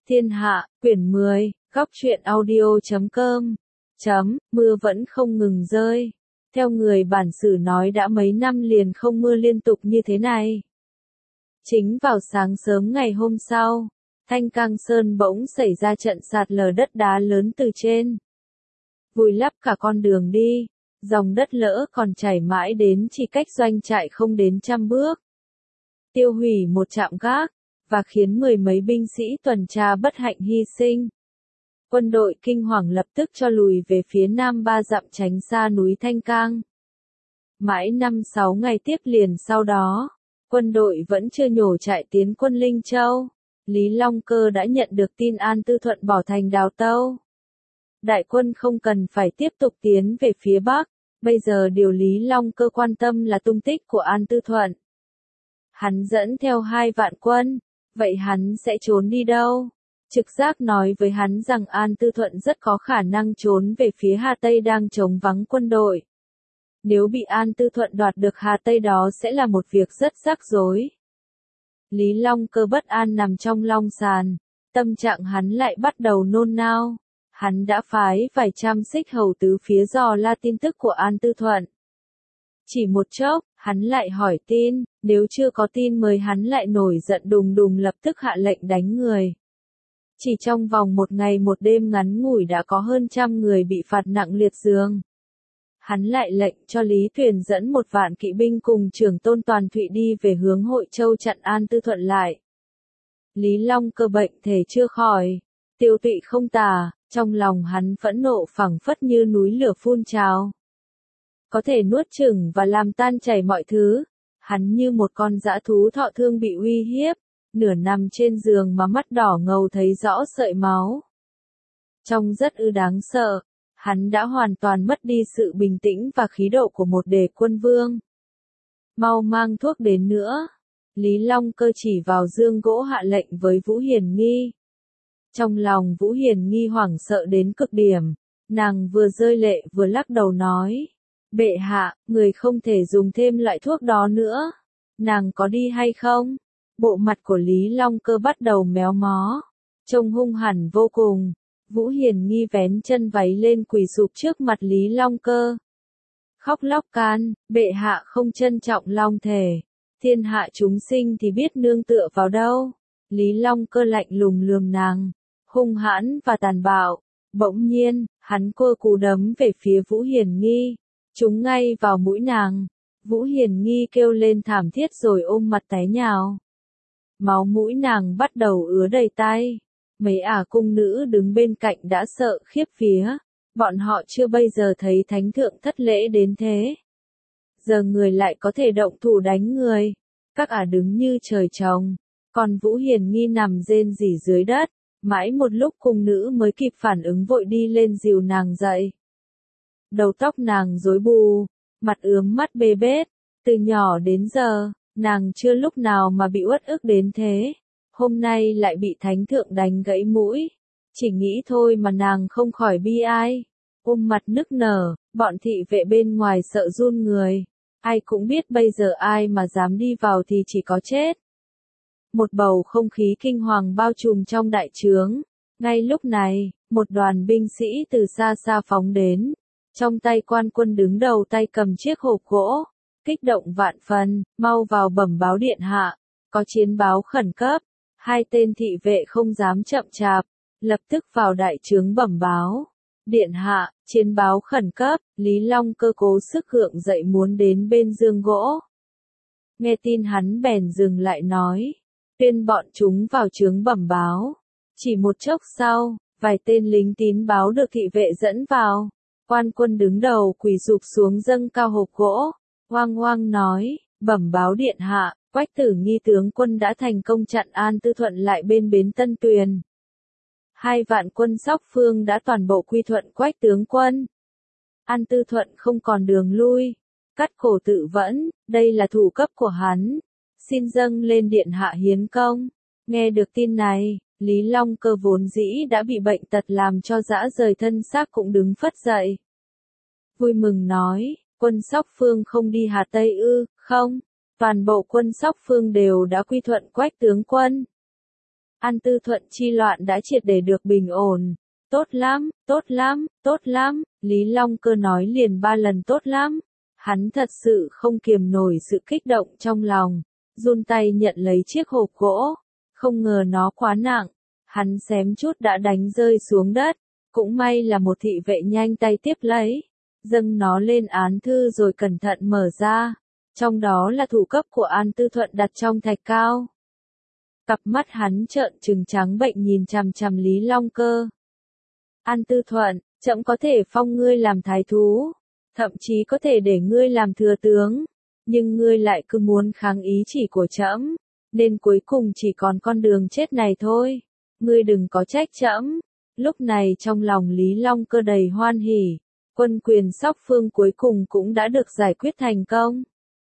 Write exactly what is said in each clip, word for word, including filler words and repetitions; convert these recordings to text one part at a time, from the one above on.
Thiên hạ, quyển mười, góc truyện audio chấm com, chấm, mưa vẫn không ngừng rơi. Theo người bản xứ nói đã mấy năm liền không mưa liên tục như thế này. Chính vào sáng sớm ngày hôm sau, Thanh Cang Sơn bỗng xảy ra trận sạt lở đất đá lớn từ trên. Vùi lấp cả con đường đi, dòng đất lỡ còn chảy mãi đến chỉ cách doanh trại không đến trăm bước. Tiêu hủy một trạm gác, và khiến mười mấy binh sĩ tuần tra bất hạnh hy sinh. Quân đội kinh hoàng lập tức cho lùi về phía nam ba dặm tránh xa núi Thanh Cang. Mãi năm sáu ngày tiếp liền sau đó, quân đội vẫn chưa nhổ trại tiến quân Linh Châu. Lý Long Cơ đã nhận được tin An Tư Thuận bỏ thành đào tâu. Đại quân không cần phải tiếp tục tiến về phía Bắc, bây giờ điều Lý Long Cơ quan tâm là tung tích của An Tư Thuận. Hắn dẫn theo hai vạn quân, vậy hắn sẽ trốn đi đâu? Trực giác nói với hắn rằng An Tư Thuận rất có khả năng trốn về phía Hà Tây đang trống vắng quân đội. Nếu bị An Tư Thuận đoạt được Hà Tây đó sẽ là một việc rất rắc rối. Lý Long Cơ bất an nằm trong long sàn, tâm trạng hắn lại bắt đầu nôn nao. Hắn đã phái vài trăm xích hầu tứ phía dò la tin tức của An Tư Thuận. Chỉ một chốc, hắn lại hỏi tin, nếu chưa có tin mời hắn lại nổi giận đùng đùng lập tức hạ lệnh đánh người. Chỉ trong vòng một ngày một đêm ngắn ngủi đã có hơn trăm người bị phạt nặng liệt giường. Hắn lại lệnh cho Lý Tuyền dẫn một vạn kỵ binh cùng trưởng tôn Toàn Thụy đi về hướng Hội Châu chặn An Tư Thuận lại. Lý Long Cơ bệnh thể chưa khỏi, tiêu tụy không tả, trong lòng hắn phẫn nộ phẳng phất như núi lửa phun trào. Có thể nuốt chửng và làm tan chảy mọi thứ, hắn như một con dã thú thọ thương bị uy hiếp, nửa nằm trên giường mà mắt đỏ ngầu thấy rõ sợi máu. Trông rất ư đáng sợ, hắn đã hoàn toàn mất đi sự bình tĩnh và khí độ của một đề quân vương. Mau mang thuốc đến nữa. Lý Long Cơ chỉ vào dương gỗ hạ lệnh với Vũ Hiền Nghi. Trong lòng Vũ Hiền Nghi hoảng sợ đến cực điểm, nàng vừa rơi lệ vừa lắc đầu nói. Bệ hạ, người không thể dùng thêm loại thuốc đó nữa. Nàng có đi hay không? Bộ mặt của Lý Long Cơ bắt đầu méo mó, trông hung hẳn vô cùng. Vũ Hiền Nghi vén chân váy lên quỳ sụp trước mặt Lý Long Cơ. Khóc lóc can, bệ hạ không trân trọng long thể. Thiên hạ chúng sinh thì biết nương tựa vào đâu. Lý Long Cơ lạnh lùng lườm nàng, hung hãn và tàn bạo. Bỗng nhiên, hắn cua cú đấm về phía Vũ Hiền Nghi, trúng ngay vào mũi nàng. Vũ Hiền Nghi kêu lên thảm thiết rồi ôm mặt té nhào. Máu mũi nàng bắt đầu ứa đầy tay. Mấy ả cung nữ đứng bên cạnh đã sợ khiếp vía. Bọn họ chưa bao giờ thấy thánh thượng thất lễ đến thế. Giờ người lại có thể động thủ đánh người. Các ả đứng như trời trồng. Còn Vũ Hiền Nghi nằm rên rỉ dưới đất. Mãi một lúc cung nữ mới kịp phản ứng vội đi lên dìu nàng dậy. Đầu tóc nàng rối bù, mặt ướm mắt bê bết. Từ nhỏ đến giờ, nàng chưa lúc nào mà bị uất ức đến thế. Hôm nay lại bị thánh thượng đánh gãy mũi. Chỉ nghĩ thôi mà nàng không khỏi bi ai. Ôm mặt nức nở, bọn thị vệ bên ngoài sợ run người. Ai cũng biết bây giờ ai mà dám đi vào thì chỉ có chết. Một bầu không khí kinh hoàng bao trùm trong đại trướng. Ngay lúc này, một đoàn binh sĩ từ xa xa phóng đến. Trong tay quan quân đứng đầu tay cầm chiếc hộp gỗ. Kích động vạn phần, mau vào bẩm báo điện hạ. Có chiến báo khẩn cấp. Hai tên thị vệ không dám chậm chạp, lập tức vào đại trướng bẩm báo. Điện hạ, chiến báo khẩn cấp, Lý Long Cơ cố sức gượng dậy muốn đến bên giường gỗ. Nghe tin hắn bèn dừng lại nói, tuyên bọn chúng vào trướng bẩm báo. Chỉ một chốc sau, vài tên lính tín báo được thị vệ dẫn vào. Quan quân đứng đầu quỳ sụp xuống dâng cao hộp gỗ, oang oang nói, bẩm báo điện hạ. Quách Tử Nghi tướng quân đã thành công chặn An Tư Thuận lại bên bến Tân Tuyền. Hai vạn quân Sóc Phương đã toàn bộ quy thuận Quách tướng quân. An Tư Thuận không còn đường lui. Cắt cổ tự vẫn, đây là thủ cấp của hắn. Xin dâng lên điện hạ hiến công. Nghe được tin này, Lý Long Cơ vốn dĩ đã bị bệnh tật làm cho dã rời thân xác cũng đứng phất dậy. Vui mừng nói, quân Sóc Phương không đi Hà Tây ư, không. Toàn bộ quân Sóc Phương đều đã quy thuận Quách tướng quân. An Tư Thuận chi loạn đã triệt để được bình ổn. Tốt lắm, tốt lắm, tốt lắm, Lý Long Cơ nói liền ba lần tốt lắm. Hắn thật sự không kiềm nổi sự kích động trong lòng, run tay nhận lấy chiếc hộp gỗ, không ngờ nó quá nặng, hắn xém chút đã đánh rơi xuống đất, cũng may là một thị vệ nhanh tay tiếp lấy, dâng nó lên án thư rồi cẩn thận mở ra, trong đó là thủ cấp của An Tư Thuận đặt trong thạch cao. Cặp mắt hắn trợn trừng trắng bệnh nhìn chằm chằm Lý Long Cơ. An Tư Thuận, trẫm có thể phong ngươi làm thái thú, thậm chí có thể để ngươi làm thừa tướng, nhưng ngươi lại cứ muốn kháng ý chỉ của trẫm, nên cuối cùng chỉ còn con đường chết này thôi. Ngươi đừng có trách trẫm. Lúc này trong lòng Lý Long Cơ đầy hoan hỉ, quân quyền Sóc Phương cuối cùng cũng đã được giải quyết thành công.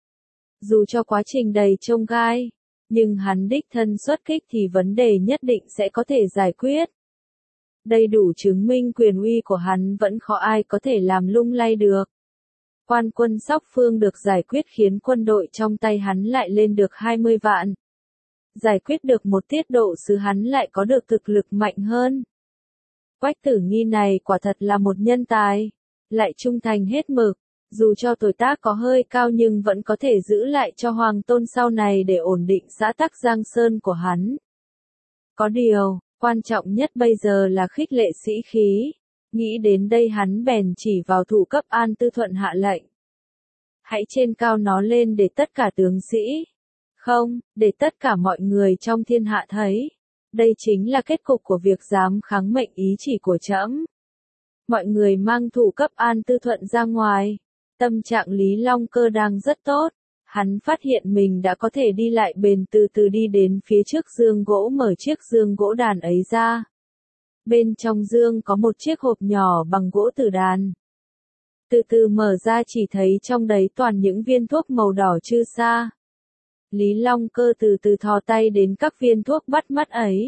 Dù cho quá trình đầy chông gai, nhưng hắn đích thân xuất kích thì vấn đề nhất định sẽ có thể giải quyết. Đây đủ chứng minh quyền uy của hắn vẫn khó ai có thể làm lung lay được. Quan quân Sóc Phương được giải quyết khiến quân đội trong tay hắn lại lên được hai mươi vạn. Giải quyết được một tiết độ sứ hắn lại có được thực lực mạnh hơn. Quách Tử Nghi này quả thật là một nhân tài, lại trung thành hết mực, dù cho tuổi tác có hơi cao nhưng vẫn có thể giữ lại cho Hoàng Tôn sau này để ổn định xã tắc Giang Sơn của hắn. Có điều, quan trọng nhất bây giờ là khích lệ sĩ khí. Nghĩ đến đây hắn bèn chỉ vào thủ cấp An Tư Thuận hạ lệnh. Hãy trên cao nó lên để tất cả tướng sĩ. Không, để tất cả mọi người trong thiên hạ thấy. Đây chính là kết cục của việc dám kháng mệnh ý chỉ của trẫm. Mọi người mang thủ cấp An Tư Thuận ra ngoài. Tâm trạng Lý Long Cơ đang rất tốt. Hắn phát hiện mình đã có thể đi lại bền từ từ đi đến phía trước giường gỗ mở chiếc giường gỗ đàn ấy ra. Bên trong giường có một chiếc hộp nhỏ bằng gỗ tử đàn. Từ từ mở ra chỉ thấy trong đấy toàn những viên thuốc màu đỏ chư sa. Lý Long Cơ từ từ thò tay đến các viên thuốc bắt mắt ấy.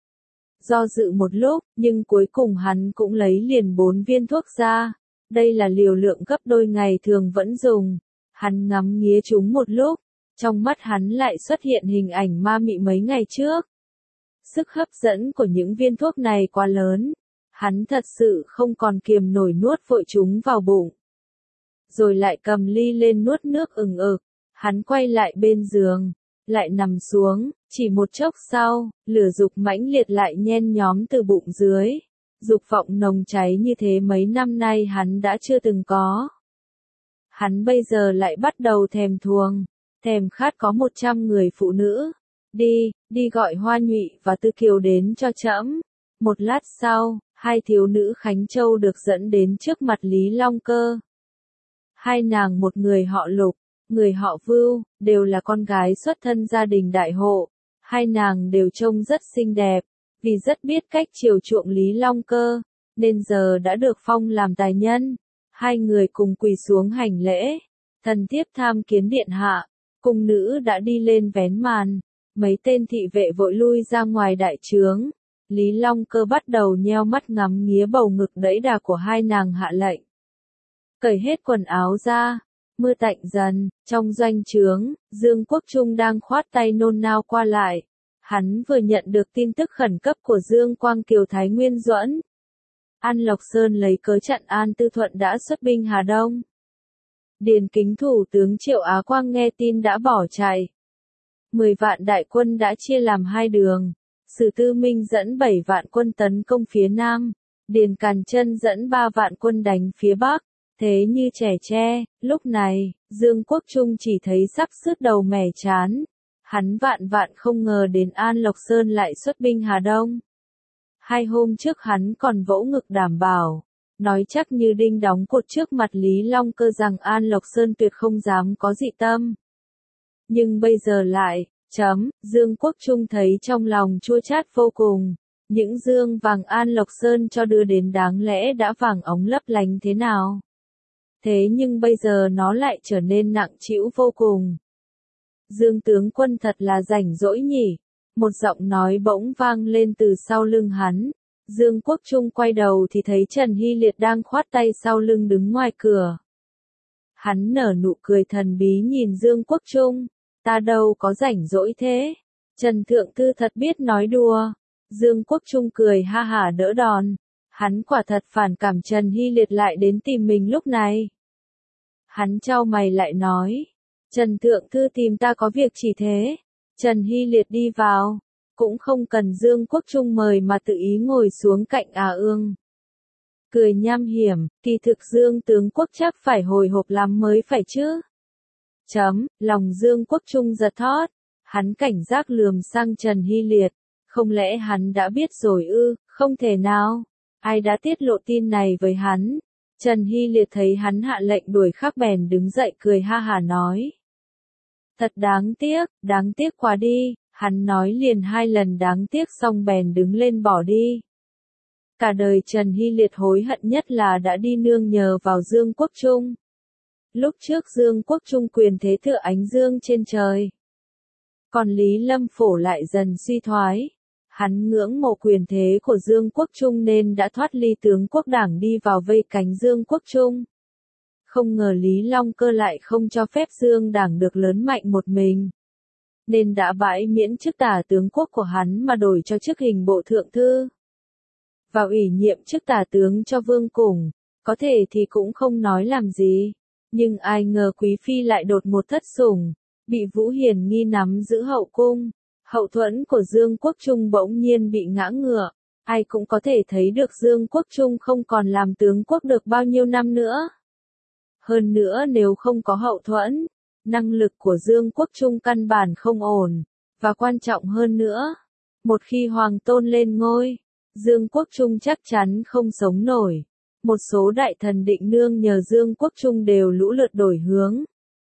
Do dự một lúc, nhưng cuối cùng hắn cũng lấy liền bốn viên thuốc ra. Đây là liều lượng gấp đôi ngày thường vẫn dùng. Hắn ngắm nghía chúng một lúc, trong mắt hắn lại xuất hiện hình ảnh ma mị mấy ngày trước. Sức hấp dẫn của những viên thuốc này quá lớn, hắn thật sự không còn kiềm nổi nuốt vội chúng vào bụng. Rồi lại cầm ly lên nuốt nước ừng ực, hắn quay lại bên giường, lại nằm xuống, chỉ một chốc sau, lửa dục mãnh liệt lại nhen nhóm từ bụng dưới. Dục vọng nồng cháy như thế mấy năm nay hắn đã chưa từng có. Hắn bây giờ lại bắt đầu thèm thuồng, thèm khát có một trăm người phụ nữ. Đi, đi gọi Hoa Nhụy và Tư Kiều đến cho trẫm. Một lát sau, hai thiếu nữ Khánh Châu được dẫn đến trước mặt Lý Long Cơ. Hai nàng một người họ Lục, người họ Vưu, đều là con gái xuất thân gia đình đại hộ. Hai nàng đều trông rất xinh đẹp, vì rất biết cách chiều chuộng Lý Long Cơ, nên giờ đã được phong làm tài nhân. Hai người cùng quỳ xuống hành lễ, thần thiếp tham kiến điện hạ. Cung nữ đã đi lên vén màn, mấy tên thị vệ vội lui ra ngoài đại trướng. Lý Long Cơ bắt đầu nheo mắt ngắm nghía bầu ngực đẫy đà của hai nàng hạ lệnh. Cởi hết quần áo ra, mưa tạnh dần, trong doanh trướng, Dương Quốc Trung đang khoát tay nôn nao qua lại. Hắn vừa nhận được tin tức khẩn cấp của Dương Quang Kiều Thái Nguyên Duẫn. An Lộc Sơn lấy cớ chặn An Tư Thuận đã xuất binh Hà Đông. Điền Kính thủ tướng Triệu Á Quang nghe tin đã bỏ chạy. Mười vạn đại quân đã chia làm hai đường. Sử Tư Minh dẫn bảy vạn quân tấn công phía Nam. Điền Càn Chân dẫn ba vạn quân đánh phía Bắc. Thế như trẻ tre, lúc này, Dương Quốc Trung chỉ thấy sắp sứt đầu mẻ chán. Hắn vạn vạn không ngờ đến An Lộc Sơn lại xuất binh Hà Đông. Hai hôm trước hắn còn vỗ ngực đảm bảo, nói chắc như đinh đóng cột trước mặt Lý Long Cơ rằng An Lộc Sơn tuyệt không dám có dị tâm. Nhưng bây giờ lại, chấm, Dương Quốc Trung thấy trong lòng chua chát vô cùng. Những dương vàng An Lộc Sơn cho đưa đến đáng lẽ đã vàng ống lấp lánh thế nào. Thế nhưng bây giờ nó lại trở nên nặng trĩu vô cùng. Dương tướng quân thật là rảnh rỗi nhỉ. Một giọng nói bỗng vang lên từ sau lưng hắn. Dương Quốc Trung quay đầu thì thấy Trần Hy Liệt đang khoát tay sau lưng đứng ngoài cửa. Hắn nở nụ cười thần bí nhìn Dương Quốc Trung. Ta đâu có rảnh rỗi thế. Trần Thượng Thư thật biết nói đùa. Dương Quốc Trung cười ha hả đỡ đòn. Hắn quả thật phản cảm Trần Hy Liệt lại đến tìm mình lúc này. Hắn chau mày lại nói. Trần Thượng Thư tìm ta có việc chỉ thế. Trần Hy Liệt đi vào. Cũng không cần Dương Quốc Trung mời mà tự ý ngồi xuống cạnh À Ương. Cười nham hiểm, kỳ thực Dương tướng quốc chắc phải hồi hộp lắm mới phải chứ. Chấm, lòng Dương Quốc Trung giật thót. Hắn cảnh giác lườm sang Trần Hy Liệt. Không lẽ hắn đã biết rồi ư? Không thể nào. Ai đã tiết lộ tin này với hắn? Trần Hy Liệt thấy hắn hạ lệnh đuổi khắc bèn đứng dậy cười ha hả nói. Thật đáng tiếc, đáng tiếc quá đi. Hắn nói liền hai lần đáng tiếc xong bèn đứng lên bỏ đi. Cả đời Trần Hy Liệt hối hận nhất là đã đi nương nhờ vào Dương Quốc Trung. Lúc trước Dương Quốc Trung quyền thế tựa ánh dương trên trời. Còn Lý Lâm Phổ lại dần suy thoái. Hắn ngưỡng mộ quyền thế của Dương Quốc Trung nên đã thoát ly tướng quốc đảng đi vào vây cánh Dương Quốc Trung. Không ngờ Lý Long Cơ lại không cho phép Dương đảng được lớn mạnh một mình. Nên đã bãi miễn chức tả tướng quốc của hắn mà đổi cho chức hình bộ thượng thư. Và ủy nhiệm chức tả tướng cho Vương Củng, có thể thì cũng không nói làm gì. Nhưng ai ngờ Quý Phi lại đột một thất sủng, bị Vũ Hiền nghi nắm giữ hậu cung. Hậu thuẫn của Dương Quốc Trung bỗng nhiên bị ngã ngựa. Ai cũng có thể thấy được Dương Quốc Trung không còn làm tướng quốc được bao nhiêu năm nữa. Hơn nữa nếu không có hậu thuẫn, năng lực của Dương Quốc Trung căn bản không ổn. Và quan trọng hơn nữa, một khi Hoàng Tôn lên ngôi, Dương Quốc Trung chắc chắn không sống nổi. Một số đại thần định nương nhờ Dương Quốc Trung đều lũ lượt đổi hướng.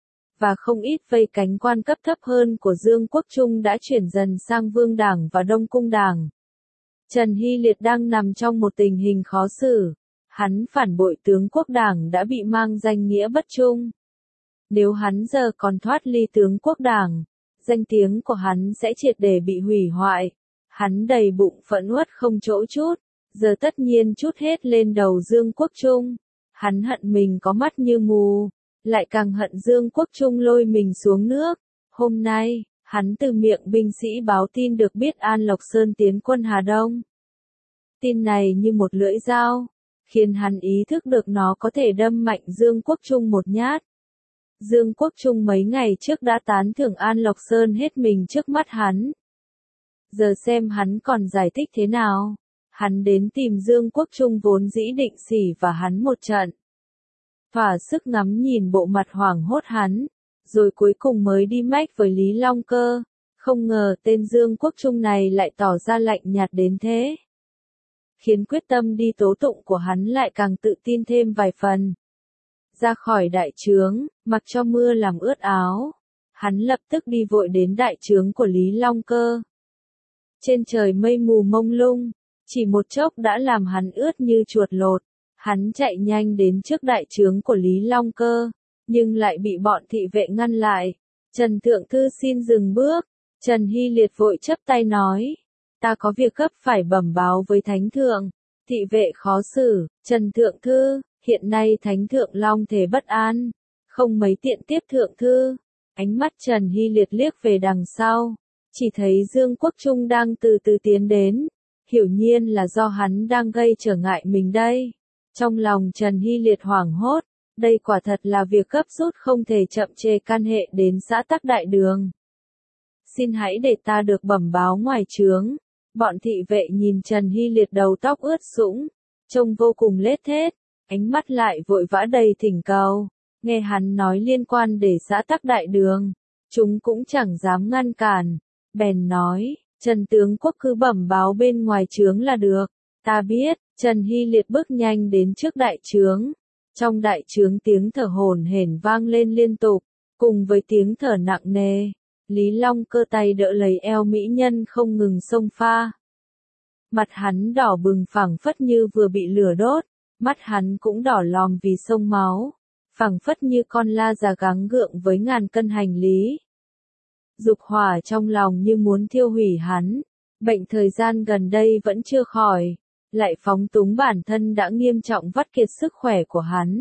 Và không ít vây cánh quan cấp thấp hơn của Dương Quốc Trung đã chuyển dần sang Vương Đảng và Đông Cung Đảng. Trần Hy Liệt đang nằm trong một tình hình khó xử. Hắn phản bội tướng quốc đảng đã bị mang danh nghĩa bất trung. Nếu hắn giờ còn thoát ly tướng quốc đảng, danh tiếng của hắn sẽ triệt để bị hủy hoại. Hắn đầy bụng phẫn uất không chỗ chút, giờ tất nhiên chút hết lên đầu Dương Quốc Trung. Hắn hận mình có mắt như mù, lại càng hận Dương Quốc Trung lôi mình xuống nước. Hôm nay, hắn từ miệng binh sĩ báo tin được biết An Lộc Sơn tiến quân Hà Đông. Tin này như một lưỡi dao, khiến hắn ý thức được nó có thể đâm mạnh Dương Quốc Trung một nhát. Dương Quốc Trung mấy ngày trước đã tán thưởng An Lộc Sơn hết mình trước mắt hắn. Giờ xem hắn còn giải thích thế nào. Hắn đến tìm Dương Quốc Trung vốn dĩ định xỉ và hắn một trận. Thỏa sức ngắm nhìn bộ mặt hoảng hốt hắn, rồi cuối cùng mới đi mách với Lý Long Cơ. Không ngờ tên Dương Quốc Trung này lại tỏ ra lạnh nhạt đến thế. Khiến quyết tâm đi tố tụng của hắn lại càng tự tin thêm vài phần. Ra khỏi đại trướng, mặc cho mưa làm ướt áo. Hắn lập tức đi vội đến đại trướng của Lý Long Cơ. Trên trời mây mù mông lung, chỉ một chốc đã làm hắn ướt như chuột lột. Hắn chạy nhanh đến trước đại trướng của Lý Long Cơ, nhưng lại bị bọn thị vệ ngăn lại. Trần Thượng Thư xin dừng bước. Trần Hy Liệt vội chắp tay nói. Ta có việc gấp phải bẩm báo với Thánh Thượng. Thị vệ khó xử. Trần Thượng Thư, hiện nay Thánh Thượng long thể bất an. Không mấy tiện tiếp Thượng Thư. Ánh mắt Trần Hy Liệt liếc về đằng sau. Chỉ thấy Dương Quốc Trung đang từ từ tiến đến. Hiểu nhiên là do hắn đang gây trở ngại mình đây. Trong lòng Trần Hy Liệt hoảng hốt. Đây quả thật là việc gấp rút không thể chậm trễ can hệ đến xã Tắc Đại Đường. Xin hãy để ta được bẩm báo ngoài trướng. Bọn thị vệ nhìn Trần Hy Liệt đầu tóc ướt sũng, trông vô cùng lết thết, ánh mắt lại vội vã đầy thỉnh cầu. Nghe hắn nói liên quan để xã Tắc Đại Đường, chúng cũng chẳng dám ngăn cản. Bèn nói, Trần tướng quốc cứ bẩm báo bên ngoài trướng là được. Ta biết. Trần Hy Liệt bước nhanh đến trước đại trướng. Trong đại trướng tiếng thở hổn hển vang lên liên tục, cùng với tiếng thở nặng nề. Lý Long Cơ tay đỡ lấy eo mỹ nhân không ngừng xông pha. Mặt hắn đỏ bừng phảng phất như vừa bị lửa đốt, mắt hắn cũng đỏ lòm vì xông máu, phảng phất như con la già gắng gượng với ngàn cân hành lý. Dục hỏa trong lòng như muốn thiêu hủy hắn, bệnh thời gian gần đây vẫn chưa khỏi, lại phóng túng bản thân đã nghiêm trọng vắt kiệt sức khỏe của hắn.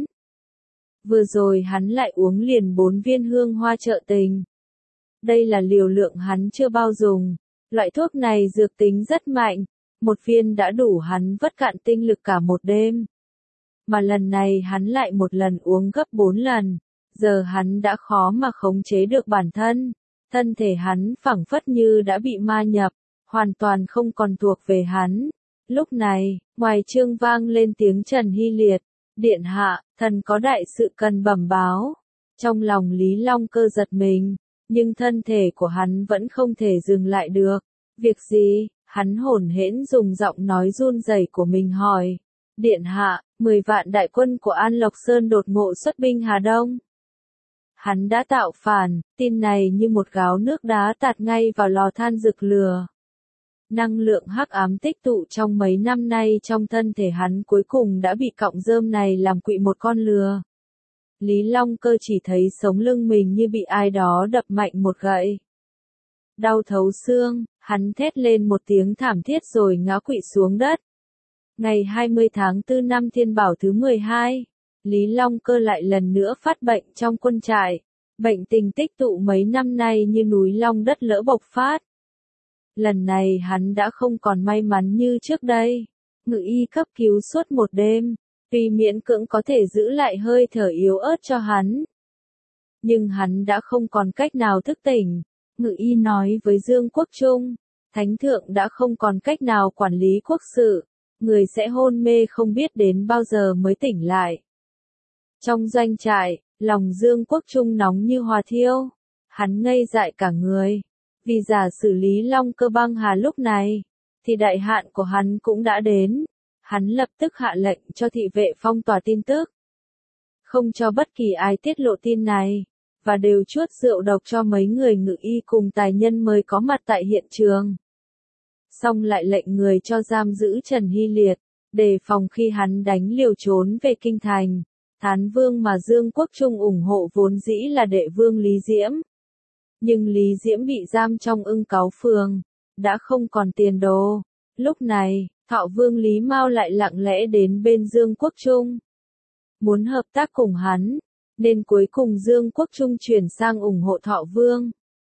Vừa rồi hắn lại uống liền bốn viên hương hoa trợ tình. Đây là liều lượng hắn chưa bao dùng, Loại thuốc này dược tính rất mạnh, một viên đã đủ hắn vất cạn tinh lực cả một đêm. Mà lần này hắn lại một lần uống gấp bốn lần, giờ hắn đã khó mà khống chế được bản thân, thân thể hắn phảng phất như đã bị ma nhập, hoàn toàn không còn thuộc về hắn. Lúc này, ngoài trương vang lên tiếng Trần Hy Liệt, điện hạ, thần có đại sự cần bẩm báo. Trong lòng Lý Long Cơ giật mình, nhưng thân thể của hắn vẫn không thể dừng lại được. Việc gì? Hắn hổn hển dùng giọng nói run rẩy của mình hỏi. Điện hạ, mười vạn đại quân của An Lộc Sơn đột ngộ xuất binh Hà Đông. Hắn đã tạo phản, tin này như một gáo nước đá tạt ngay vào lò than rực lửa. Năng lượng hắc ám tích tụ trong mấy năm nay trong thân thể hắn cuối cùng đã bị cọng rơm này làm quỵ một con lừa. Lý Long Cơ chỉ thấy sống lưng mình như bị ai đó đập mạnh một gậy. Đau thấu xương, hắn thét lên một tiếng thảm thiết rồi ngã quỵ xuống đất. Ngày hai mươi tháng tư năm Thiên Bảo thứ mười hai, Lý Long Cơ lại lần nữa phát bệnh trong quân trại. Bệnh tình tích tụ mấy năm nay như núi long đất lỡ bộc phát. Lần này hắn đã không còn may mắn như trước đây. Ngự y cấp cứu suốt một đêm, tuy miễn cưỡng có thể giữ lại hơi thở yếu ớt cho hắn. Nhưng hắn đã không còn cách nào thức tỉnh. Ngự y nói với Dương Quốc Trung, Thánh Thượng đã không còn cách nào quản lý quốc sự, người sẽ hôn mê không biết đến bao giờ mới tỉnh lại. Trong doanh trại, lòng Dương Quốc Trung nóng như hỏa thiêu, hắn ngây dại cả người. Vì giả xử lý Long Cơ băng hà lúc này, thì đại hạn của hắn cũng đã đến. Hắn lập tức hạ lệnh cho thị vệ phong tỏa tin tức. Không cho bất kỳ ai tiết lộ tin này, và đều chuốt rượu độc cho mấy người ngự y cùng tài nhân mới có mặt tại hiện trường. Xong lại lệnh người cho giam giữ Trần Hy Liệt, đề phòng khi hắn đánh liều trốn về kinh thành. Thán vương mà Dương Quốc Trung ủng hộ vốn dĩ là đệ vương Lý Diễm. Nhưng Lý Diễm bị giam trong Ưng Cáu Phường, đã không còn tiền đồ. Lúc này, Thọ Vương Lý Mao lại lặng lẽ đến bên Dương Quốc Trung. Muốn hợp tác cùng hắn, nên cuối cùng Dương Quốc Trung chuyển sang ủng hộ Thọ Vương.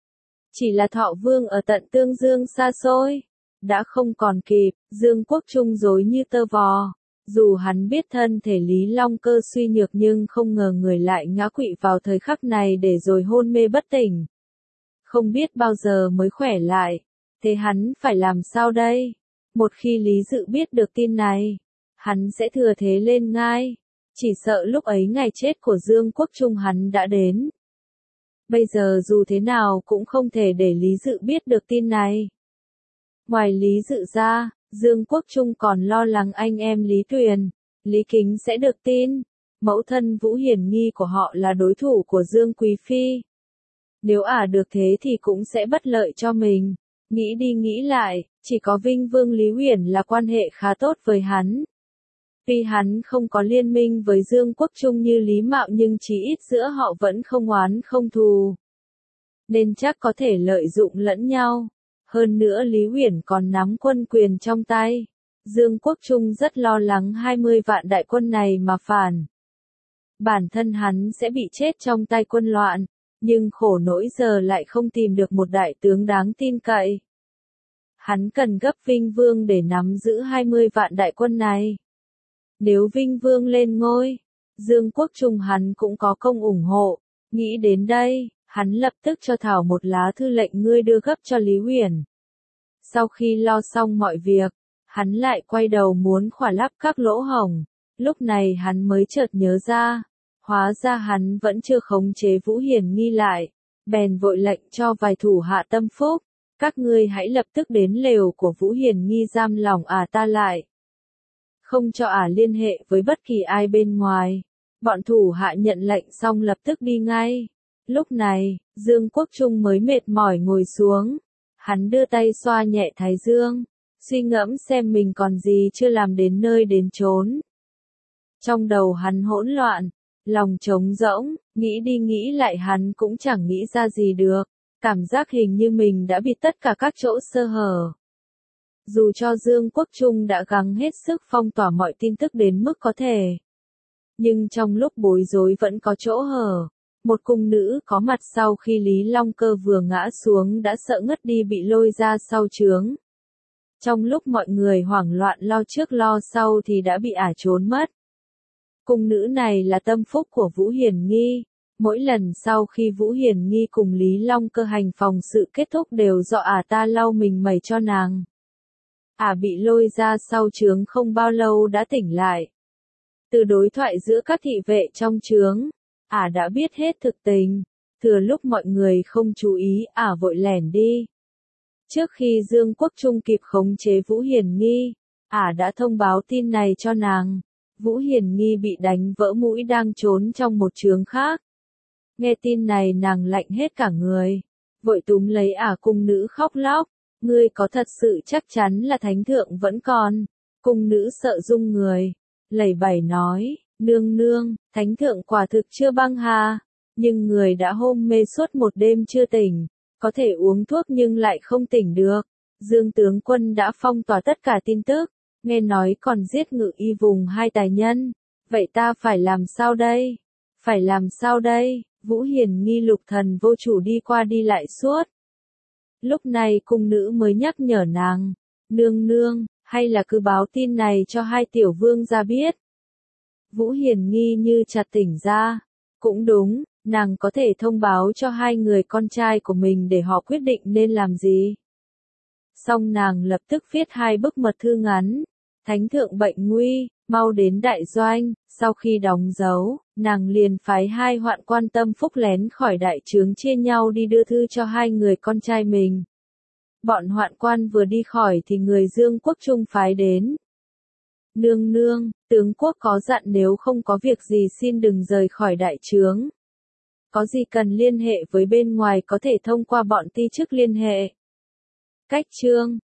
Chỉ là Thọ Vương ở tận Tương Dương xa xôi, đã không còn kịp, Dương Quốc Trung rối như tơ vò. Dù hắn biết thân thể Lý Long Cơ suy nhược nhưng không ngờ người lại ngã quỵ vào thời khắc này để rồi hôn mê bất tỉnh. Không biết bao giờ mới khỏe lại, thế hắn phải làm sao đây? Một khi Lý Dự biết được tin này, hắn sẽ thừa thế lên ngai, chỉ sợ lúc ấy ngày chết của Dương Quốc Trung hắn đã đến. Bây giờ dù thế nào cũng không thể để Lý Dự biết được tin này. Ngoài Lý Dự ra, Dương Quốc Trung còn lo lắng anh em Lý Tuyền, Lý Kính sẽ được tin. Mẫu thân Vũ Hiển nghi của họ là đối thủ của Dương Quý Phi. Nếu ả được thế thì cũng sẽ bất lợi cho mình. Nghĩ đi nghĩ lại, chỉ có Vinh Vương Lý Huyền là quan hệ khá tốt với hắn. Tuy hắn không có liên minh với Dương Quốc Trung như Lý Mạo nhưng chí ít giữa họ vẫn không oán không thù. Nên chắc có thể lợi dụng lẫn nhau. Hơn nữa Lý Huyền còn nắm quân quyền trong tay. Dương Quốc Trung rất lo lắng hai mươi vạn đại quân này mà phản. Bản thân hắn sẽ bị chết trong tay quân loạn. Nhưng khổ nỗi giờ lại không tìm được một đại tướng đáng tin cậy. Hắn cần gấp Vinh Vương để nắm giữ hai mươi vạn đại quân này. Nếu Vinh Vương lên ngôi, Dương Quốc Trung hắn cũng có công ủng hộ. Nghĩ đến đây, hắn lập tức cho thảo một lá thư lệnh ngươi đưa gấp cho Lý Huyền. Sau khi lo xong mọi việc, hắn lại quay đầu muốn khỏa lấp các lỗ hổng. Lúc này hắn mới chợt nhớ ra. Hóa ra hắn vẫn chưa khống chế Vũ Hiển nghi lại, bèn vội lệnh cho vài thủ hạ tâm phúc, các ngươi hãy lập tức đến lều của Vũ Hiển nghi giam lỏng ả ta lại. Không cho ả liên hệ với bất kỳ ai bên ngoài. Bọn thủ hạ nhận lệnh xong lập tức đi ngay. Lúc này, Dương Quốc Trung mới mệt mỏi ngồi xuống. Hắn đưa tay xoa nhẹ thái dương, suy ngẫm xem mình còn gì chưa làm đến nơi đến chốn. Trong đầu hắn hỗn loạn. Lòng trống rỗng, nghĩ đi nghĩ lại hắn cũng chẳng nghĩ ra gì được, cảm giác hình như mình đã bị tất cả các chỗ sơ hở. Dù cho Dương Quốc Trung đã gắng hết sức phong tỏa mọi tin tức đến mức có thể, nhưng trong lúc bối rối vẫn có chỗ hở, Một cung nữ có mặt sau khi Lý Long Cơ vừa ngã xuống đã sợ ngất đi bị lôi ra sau trướng. Trong lúc mọi người hoảng loạn lo trước lo sau thì đã bị ả trốn mất. Cung nữ này là tâm phúc của Vũ Hiển Nghi. Mỗi lần sau khi Vũ Hiển Nghi cùng Lý Long Cơ hành phòng sự kết thúc đều do ả ta lau mình mẩy cho nàng. Ả bị lôi ra sau trướng không bao lâu đã tỉnh lại. Từ đối thoại giữa các thị vệ trong trướng, ả đã biết hết thực tình. Thừa lúc mọi người không chú ý, ả vội lẻn đi. Trước khi Dương Quốc Trung kịp khống chế Vũ Hiển Nghi, ả đã thông báo tin này cho nàng. Vũ Hiển Nghi bị đánh vỡ mũi đang trốn trong một trướng khác. Nghe tin này nàng lạnh hết cả người, vội túm lấy ả cung nữ khóc lóc. Ngươi có thật sự chắc chắn là thánh thượng vẫn còn? Cung nữ sợ run người, lầy bẩy nói, nương nương, thánh thượng quả thực chưa băng hà, nhưng người đã hôn mê suốt một đêm chưa tỉnh, có thể uống thuốc nhưng lại không tỉnh được. Dương tướng quân đã phong tỏa tất cả tin tức, nghe nói còn giết Ngự Y vùng hai tài nhân, vậy ta phải làm sao đây? Phải làm sao đây? Vũ Hiển Nghi lục thần vô chủ đi qua đi lại suốt. Lúc này cung nữ mới nhắc nhở nàng, nương nương, hay là cứ báo tin này cho hai tiểu vương gia biết. Vũ Hiển Nghi như chợt tỉnh ra, cũng đúng, nàng có thể thông báo cho hai người con trai của mình để họ quyết định nên làm gì. Xong nàng lập tức viết hai bức mật thư ngắn, thánh thượng bệnh nguy, mau đến đại doanh. Sau khi đóng dấu, nàng liền phái hai hoạn quan tâm phúc lén khỏi đại trướng chia nhau đi đưa thư cho hai người con trai mình. Bọn hoạn quan vừa đi khỏi thì người Dương Quốc Trung phái đến. Nương nương, tướng quốc có dặn nếu không có việc gì xin đừng rời khỏi đại trướng. Có gì cần liên hệ với bên ngoài có thể thông qua bọn ti chức liên hệ. Cách chương